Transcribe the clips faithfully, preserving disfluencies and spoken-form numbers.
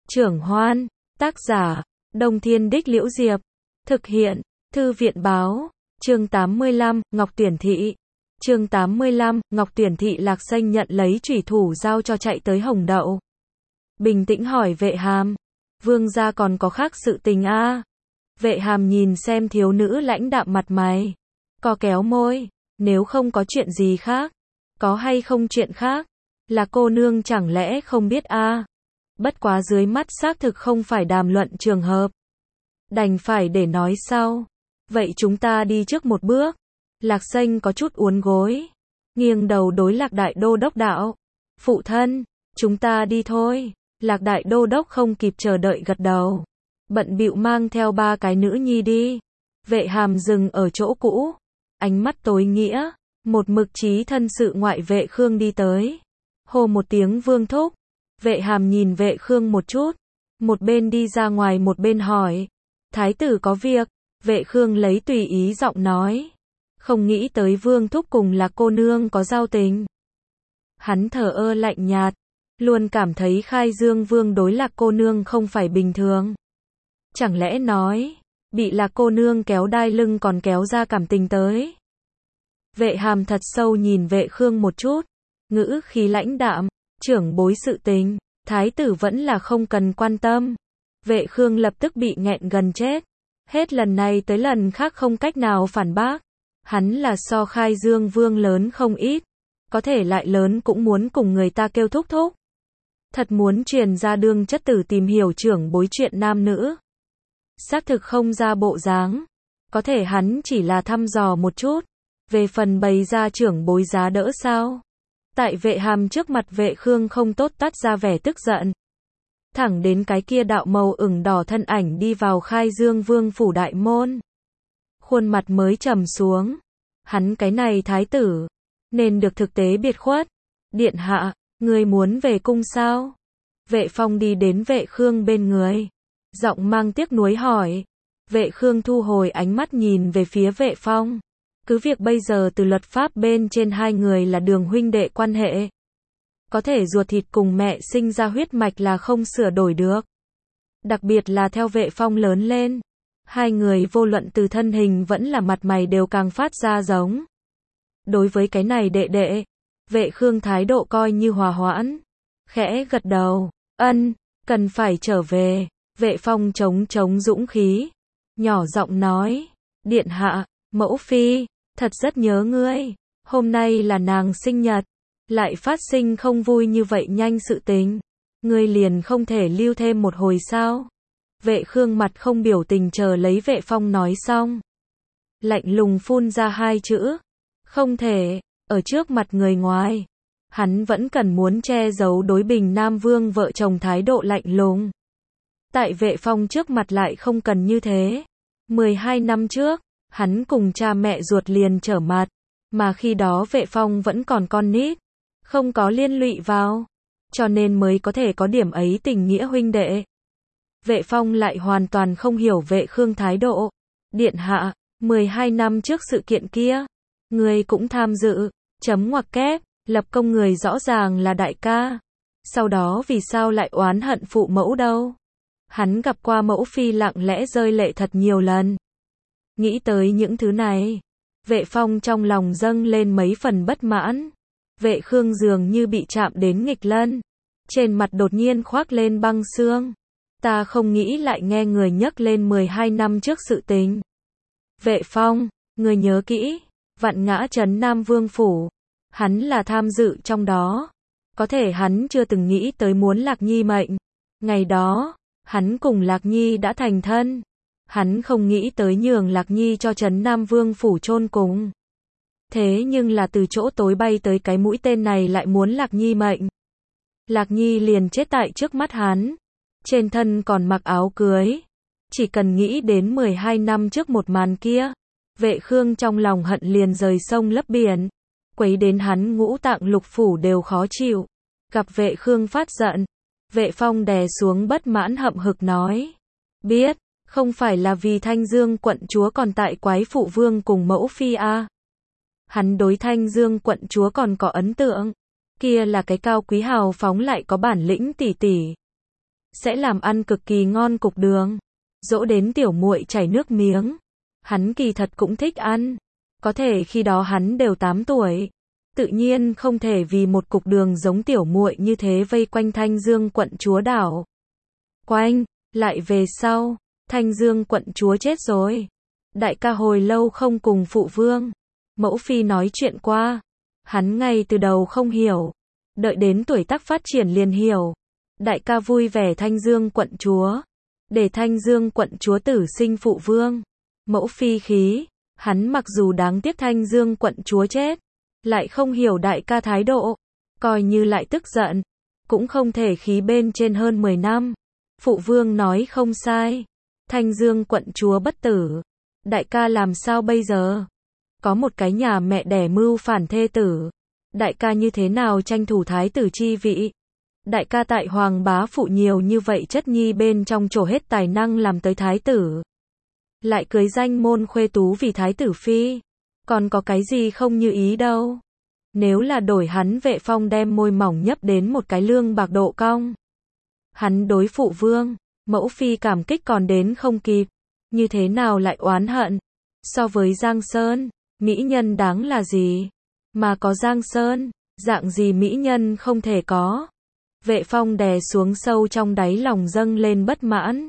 Trưởng Hoan, tác giả, Đông Thiên Đích Liễu Diệp, thực hiện, Thư viện Báo, chương tám mươi lăm, Ngọc Tuyển Thị. Chương tám mươi lăm, Ngọc Tuyển Thị Lạc Xanh nhận lấy chủy thủ giao cho chạy tới Hồng Đậu. Bình tĩnh hỏi Vệ Hàm, vương gia còn có khác sự tình a? À? Vệ Hàm nhìn xem thiếu nữ lãnh đạm mặt mày, co kéo môi, nếu không có chuyện gì khác, có hay không chuyện khác, là cô nương chẳng lẽ không biết a? À? Bất quá dưới mắt xác thực không phải đàm luận trường hợp, đành phải để nói sau. Vậy chúng ta đi trước một bước. Lạc Xanh có chút uốn gối, nghiêng đầu đối Lạc Đại Đô Đốc đạo, phụ thân, chúng ta đi thôi. Lạc Đại Đô Đốc không kịp chờ đợi gật đầu, bận bịu mang theo ba cái nữ nhi đi. Vệ Hàm dừng ở chỗ cũ, ánh mắt tối nghĩa, một mực chí thân sự ngoại Vệ Khương đi tới, hô một tiếng vương thúc. Vệ Hàm nhìn Vệ Khương một chút, một bên đi ra ngoài một bên hỏi, thái tử có việc. Vệ Khương lấy tùy ý giọng nói, không nghĩ tới vương thúc cùng là cô nương có giao tình. Hắn thờ ơ lạnh nhạt, luôn cảm thấy Khai Dương Vương đối Lạc cô nương không phải bình thường. Chẳng lẽ nói, bị Lạc cô nương kéo đai lưng còn kéo ra cảm tình tới. Vệ Hàm thật sâu nhìn Vệ Khương một chút, ngữ khí lãnh đạm, trưởng bối sự tình, thái tử vẫn là không cần quan tâm. Vệ Khương lập tức bị nghẹn gần chết, hết lần này tới lần khác không cách nào phản bác. Hắn là so Khai Dương Vương lớn không ít, có thể lại lớn cũng muốn cùng người ta kêu thúc thúc. Thật muốn truyền ra đương chất tử tìm hiểu trưởng bối chuyện nam nữ. Xác thực không ra bộ dáng, có thể hắn chỉ là thăm dò một chút, về phần bày ra trưởng bối giá đỡ sao. Tại Vệ Hàm trước mặt Vệ Khương không tốt tắt ra vẻ tức giận. Thẳng đến cái kia đạo màu ửng đỏ thân ảnh đi vào Khai Dương Vương phủ đại môn, khuôn mặt mới trầm xuống. Hắn cái này thái tử, nên được thực tế biệt khuất. Điện hạ, người muốn về cung sao? Vệ Phong đi đến Vệ Khương bên người, giọng mang tiếc nuối hỏi. Vệ Khương thu hồi ánh mắt nhìn về phía Vệ Phong. Cứ việc bây giờ từ luật pháp bên trên hai người là đường huynh đệ quan hệ, có thể ruột thịt cùng mẹ sinh ra huyết mạch là không sửa đổi được. Đặc biệt là theo Vệ Phong lớn lên, hai người vô luận từ thân hình vẫn là mặt mày đều càng phát ra giống. Đối với cái này đệ đệ, Vệ Khương thái độ coi như hòa hoãn, khẽ gật đầu, ân, cần phải trở về. Vệ Phong chống chống dũng khí, nhỏ giọng nói, điện hạ, mẫu phi, thật rất nhớ ngươi, hôm nay là nàng sinh nhật, lại phát sinh không vui như vậy nhanh sự tình, ngươi liền không thể lưu thêm một hồi sao? Vệ Khương mặt không biểu tình chờ lấy Vệ Phong nói xong, lạnh lùng phun ra hai chữ, không thể. Ở trước mặt người ngoài, hắn vẫn cần muốn che giấu đối Bình Nam Vương vợ chồng thái độ lạnh lùng. Tại Vệ Phong trước mặt lại không cần như thế. mười hai năm trước, hắn cùng cha mẹ ruột liền trở mặt, mà khi đó Vệ Phong vẫn còn con nít, không có liên lụy vào, cho nên mới có thể có điểm ấy tình nghĩa huynh đệ. Vệ Phong lại hoàn toàn không hiểu Vệ Khương thái độ. Điện hạ, mười hai năm trước sự kiện kia, người cũng tham dự, chấm ngoặc kép, lập công người rõ ràng là đại ca. Sau đó vì sao lại oán hận phụ mẫu đâu? Hắn gặp qua mẫu phi lặng lẽ rơi lệ thật nhiều lần. Nghĩ tới những thứ này, Vệ Phong trong lòng dâng lên mấy phần bất mãn. Vệ Khương dường như bị chạm đến nghịch lân, trên mặt đột nhiên khoác lên băng xương. Ta không nghĩ lại nghe người nhắc lên mười hai năm trước sự tình. Vệ Phong, người nhớ kỹ, Vạn Ngã Trấn Nam Vương phủ, hắn là tham dự trong đó. Có thể hắn chưa từng nghĩ tới muốn Lạc Nhi mệnh. Ngày đó, hắn cùng Lạc Nhi đã thành thân. Hắn không nghĩ tới nhường Lạc Nhi cho Trấn Nam Vương phủ chôn cùng. Thế nhưng là từ chỗ tối bay tới cái mũi tên này lại muốn Lạc Nhi mệnh. Lạc Nhi liền chết tại trước mắt hắn, trên thân còn mặc áo cưới. Chỉ cần nghĩ đến mười hai năm trước một màn kia, Vệ Khương trong lòng hận liền rời sông lấp biển, quấy đến hắn ngũ tạng lục phủ đều khó chịu. Gặp Vệ Khương phát giận, Vệ Phong đè xuống bất mãn hậm hực nói, biết, không phải là vì Thanh Dương quận chúa còn tại quái phụ vương cùng mẫu phi a? À? Hắn đối Thanh Dương quận chúa còn có ấn tượng, kia là cái cao quý hào phóng lại có bản lĩnh tỷ tỷ. sẽ làm ăn cực kỳ ngon cục đường, dỗ đến tiểu muội chảy nước miếng. Hắn kỳ thật cũng thích ăn, có thể khi đó hắn đều tám tuổi, tự nhiên không thể vì một cục đường giống tiểu muội như thế vây quanh Thanh Dương quận chúa đảo. Quanh, lại về sau, Thanh Dương quận chúa chết rồi. Đại ca hồi lâu không cùng phụ vương, mẫu phi nói chuyện qua, hắn ngay từ đầu không hiểu, đợi đến tuổi tác phát triển liền hiểu. Đại ca vui vẻ Thanh Dương quận chúa, để Thanh Dương quận chúa tử sinh phụ vương. Mẫu phi khí, hắn mặc dù đáng tiếc Thanh Dương quận chúa chết, lại không hiểu đại ca thái độ, coi như lại tức giận, cũng không thể khí bên trên hơn mười năm. Phụ vương nói không sai, Thanh Dương quận chúa bất tử, đại ca làm sao bây giờ? Có một cái nhà mẹ đẻ mưu phản thê tử, đại ca như thế nào tranh thủ thái tử chi vị? Đại ca tại hoàng bá phụ nhiều như vậy chất nhi bên trong trổ hết tài năng làm tới thái tử, lại cưới danh môn khuê tú vì thái tử phi, còn có cái gì không như ý đâu. Nếu là đổi hắn Vệ Phong đem môi mỏng nhấp đến một cái lương bạc độ cong, hắn đối phụ vương, mẫu phi cảm kích còn đến không kịp, như thế nào lại oán hận? So với Giang Sơn, mỹ nhân đáng là gì? Mà có Giang Sơn, dạng gì mỹ nhân không thể có? Vệ Phong đè xuống sâu trong đáy lòng dâng lên bất mãn,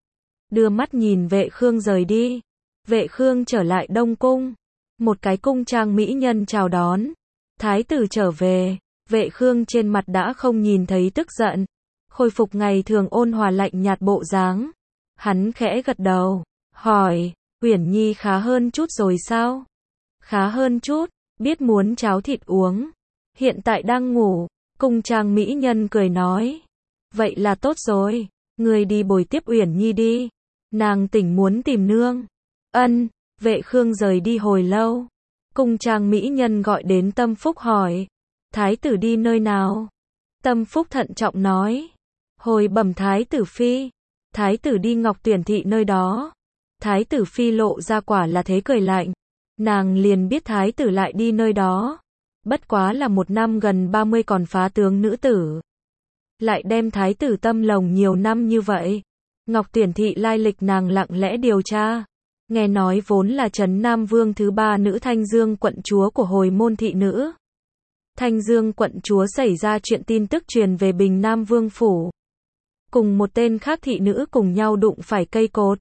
đưa mắt nhìn Vệ Khương rời đi. Vệ Khương trở lại Đông Cung, một cái cung trang mỹ nhân chào đón. Thái tử trở về, Vệ Khương trên mặt đã không nhìn thấy tức giận, khôi phục ngày thường ôn hòa lạnh nhạt bộ dáng. Hắn khẽ gật đầu, hỏi, Uyển Nhi khá hơn chút rồi sao? Khá hơn chút, biết muốn cháo thịt uống, hiện tại đang ngủ. Cung trang mỹ nhân cười nói, vậy là tốt rồi, người đi bồi tiếp Uyển Nhi đi, nàng tỉnh muốn tìm nương. Ân. Vệ Khương rời đi hồi lâu, cung trang mỹ nhân gọi đến Tâm Phúc hỏi, thái tử đi nơi nào? Tâm Phúc thận trọng nói, hồi bẩm thái tử phi, thái tử đi Ngọc Tuyển thị nơi đó. Thái tử phi lộ ra quả là thế cười lạnh, nàng liền biết thái tử lại đi nơi đó. Bất quá là một năm gần ba mươi còn phá tướng nữ tử, lại đem thái tử tâm lồng nhiều năm như vậy. Ngọc Tuyển thị lai lịch nàng lặng lẽ điều tra, nghe nói vốn là Trấn Nam Vương thứ ba nữ Thanh Dương quận chúa của hồi môn thị nữ. Thanh Dương quận chúa xảy ra chuyện tin tức truyền về Bình Nam Vương phủ, cùng một tên khác thị nữ cùng nhau đụng phải cây cột.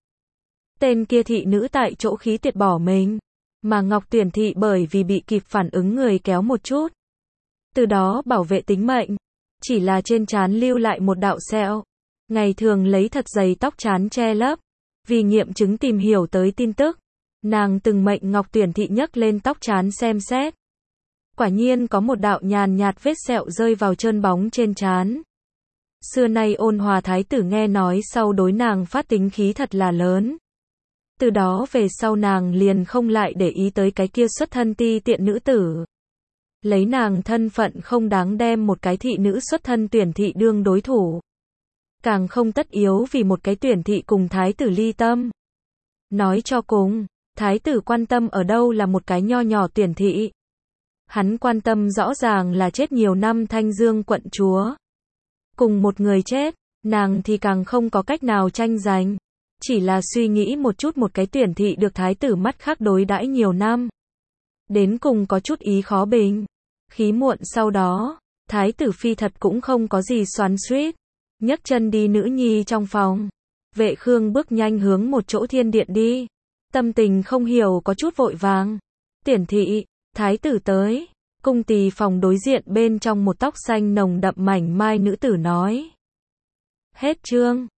Tên kia thị nữ tại chỗ khí tuyệt bỏ mình, mà Ngọc Tuyển thị bởi vì bị kịp phản ứng người kéo một chút, từ đó bảo vệ tính mệnh, chỉ là trên trán lưu lại một đạo sẹo, ngày thường lấy thật dày tóc trán che lấp. Vì nghiệm chứng tìm hiểu tới tin tức, nàng từng mệnh Ngọc Tuyển thị nhấc lên tóc trán xem xét. Quả nhiên có một đạo nhàn nhạt vết sẹo rơi vào trơn bóng trên trán. Xưa nay ôn hòa thái tử nghe nói sau đối nàng phát tính khí thật là lớn. Từ đó về sau nàng liền không lại để ý tới cái kia xuất thân ti tiện nữ tử. Lấy nàng thân phận không đáng đem một cái thị nữ xuất thân Tuyển thị đương đối thủ. Càng không tất yếu vì một cái Tuyển thị cùng thái tử ly tâm. Nói cho cùng, thái tử quan tâm ở đâu là một cái nho nhỏ Tuyển thị. Hắn quan tâm rõ ràng là chết nhiều năm Thanh Dương quận chúa. Cùng một người chết, nàng thì càng không có cách nào tranh giành. Chỉ là suy nghĩ một chút một cái Tuyển thị được thái tử mắt khác đối đãi nhiều năm. Đến cùng có chút ý khó bình. Khí muộn sau đó, thái tử phi thật cũng không có gì xoắn xuýt, nhấc chân đi nữ nhi trong phòng. Vệ Khương bước nhanh hướng một chỗ thiên điện đi, tâm tình không hiểu có chút vội vàng. Tuyển thị, thái tử tới. Cung tỳ phòng đối diện bên trong một tóc xanh nồng đậm mảnh mai nữ tử nói. Hết chương.